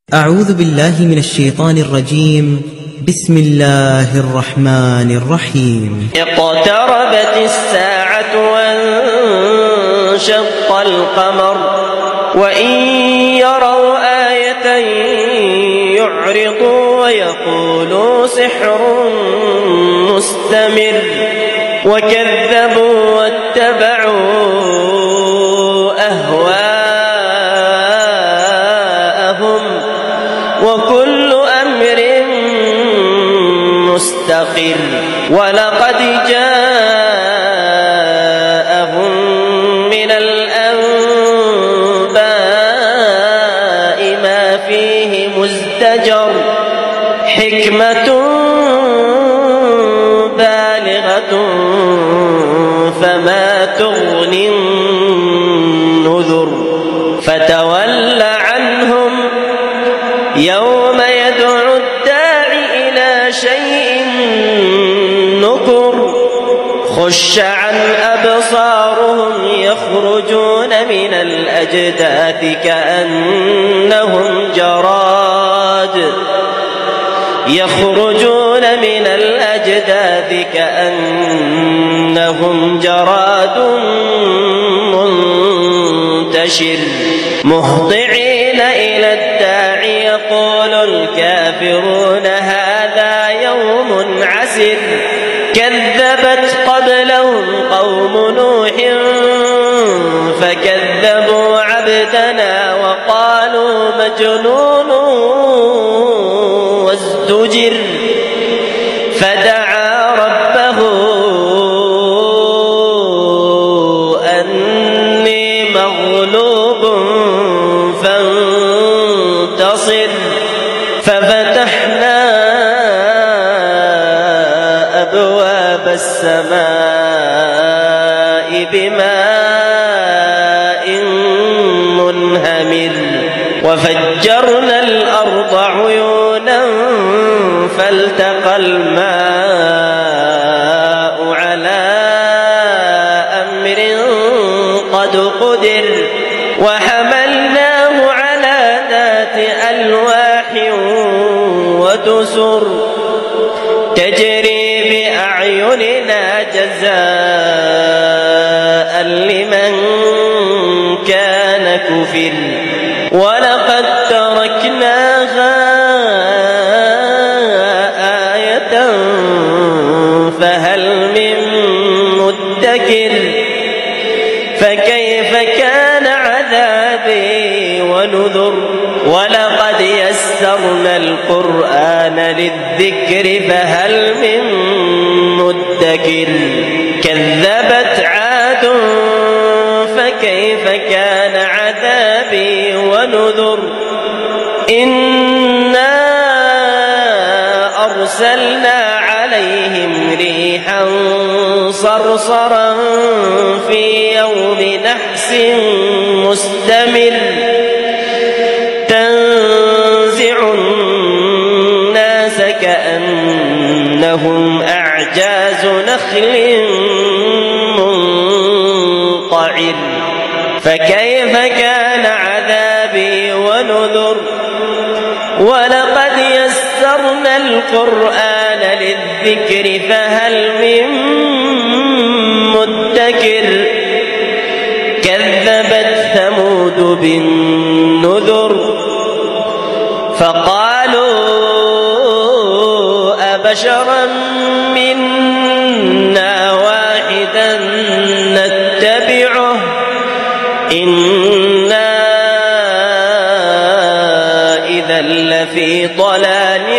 أعوذ بالله من الشيطان الرجيم. بسم الله الرحمن الرحيم. اقتربت الساعة وانشق القمر وإن يروا آية يعرضوا ويقولوا سحر مستمر وكذبوا واتبعوا أهواءهم وكل أمر مستقر ولقد جاءهم من الأنباء ما فيه مزدجر حكمة بالغة فما تغني النذر فتول عنهم يوم يدعو الداع إلى شيء نكر خش عن أبصارهم يخرجون من الأجداث كأنهم جراد منتشر مهطعين إلى الداع يقول الكافرون هذا يوم عسر كذبت قبلهم قوم نوح فكذبوا عبدنا وقالوا مجنون وازدجر فدعا ربه أني مغلوب فانتصر ففتحنا أبواب السماء بماء منهمر وفجرنا الأرض عيونا فالتقى الماء على أمر قد قدر وحملناه على ذات ألواح ودسر تجري بأعيننا جزاء لمن كان كفر ولقد تركناها آية فهل من مدكر فكيف كان عذابي ونذر ولقد يسرنا القرآن للذكر فهل من مدكر كذبت عاد فكيف كان عذابي ونذر إنا أرسلنا عليهم ريحا صرصرا في يوم نحس مستمر تنزع الناس كأنهم أعجاز نخل منقعر فكيف كان عذابي ونذر ولقد يسرنا القرآن للذكر فهل من مدكر كذبت ثمود بالنذر فقالوا أبشرا منا واحدا نتبعه إنا إذا لفي ضلال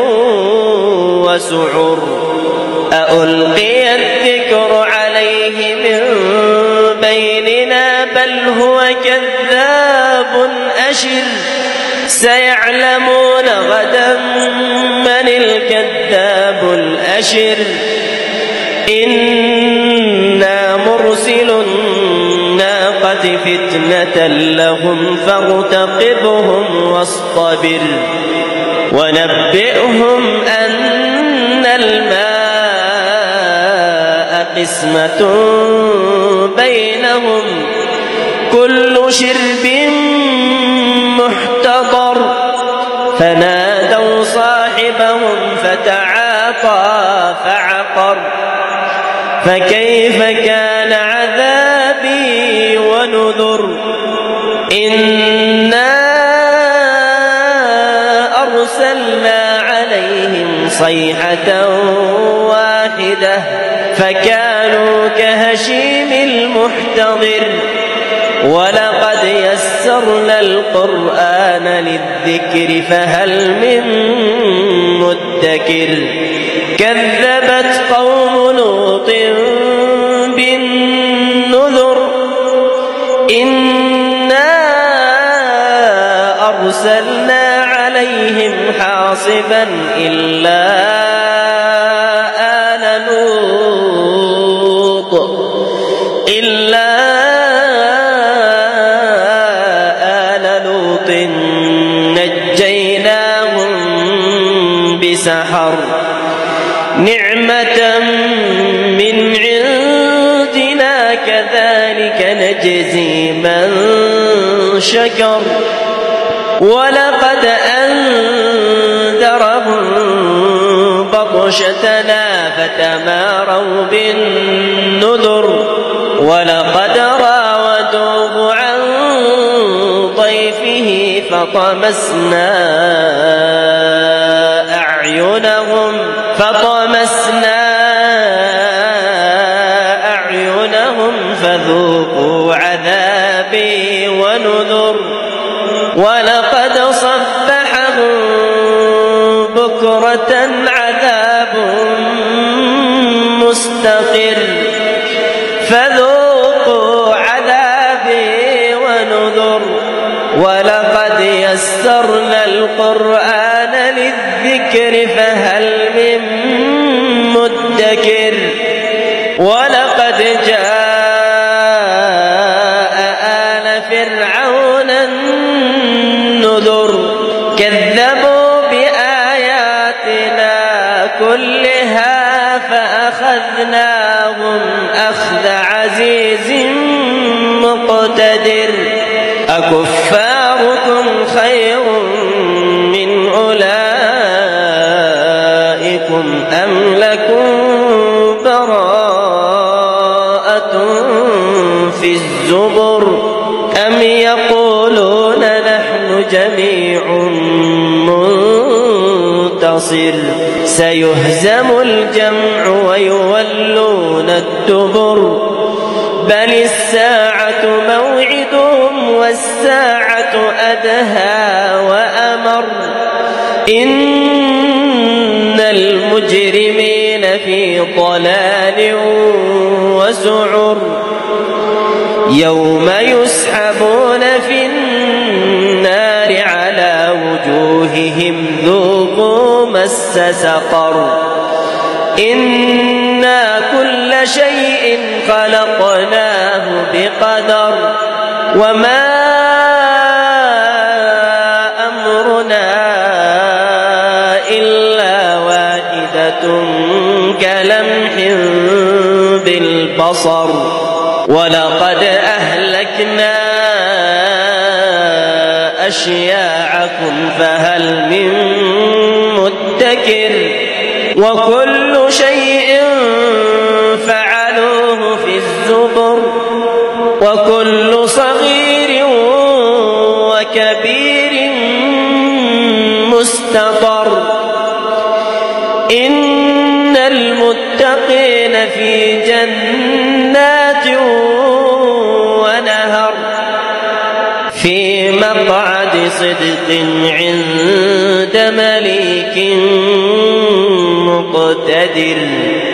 وسعر ألقي الذكر عليه من بيننا بل هو كذاب أشر سيعلمون غدا من الكذاب الأشر إنا مرسل الناقة فتنة لهم فارتقبهم واصطبر ونبئهم أن الماء قسمة بينهم كل شرب محتضر فنادوا صاحبهم فتعاطى فعقر فكيف كان عذابي ونذر إنا أرسلنا عليهم صيحة واحدة فكانوا كهشيم المحتضر ولقد يسرنا القرآن للذكر فهل من مدكر كذبت قوم لوط بالنذر إنا أرسلنا عليهم حاصبا إلا آل لوط نجيناهم بسحر نعمة من عندنا كذلك نجزي من شكر ولقد أنذرهم بطشتنا فتماروا بالنذر ولقد راودوه عن ضيفه فطمسنا أعينهم فذوقوا عذابي ونذر ولقد صبحهم بكرة عذاب مستقر فذوقوا عذابي ونذر ولقد يسرنا القرآن للذكر فهل من مدكر ولقد جاء آل فرعون النذر كذبوا بآياتنا كلها فأخذناهم أخذ عزيز مقتدر أكفاركم خير من أولئكم أم لكم براءة في الزبر أم يقولون نحن جميع منتصر سيهزم الجمع ويولون الدبر بل الساعة موعدهم والساعة أدهى وأمر إن المجرمين في ضلال وسعر يوم يسحبون في النار على وجوههم ذوقوا مس سقر إنا كل شيء خلقناه بقدر وما أمرنا إلا واحدة كلمح بالبصر ولقد أهلكنا أشياعكم فهل من مدكر وكل شيء فعلوه في الزبر وكل صغير وكبير مستطر إن المتقين في جنات ونهر في مقعد صدق عند مليك مقتدر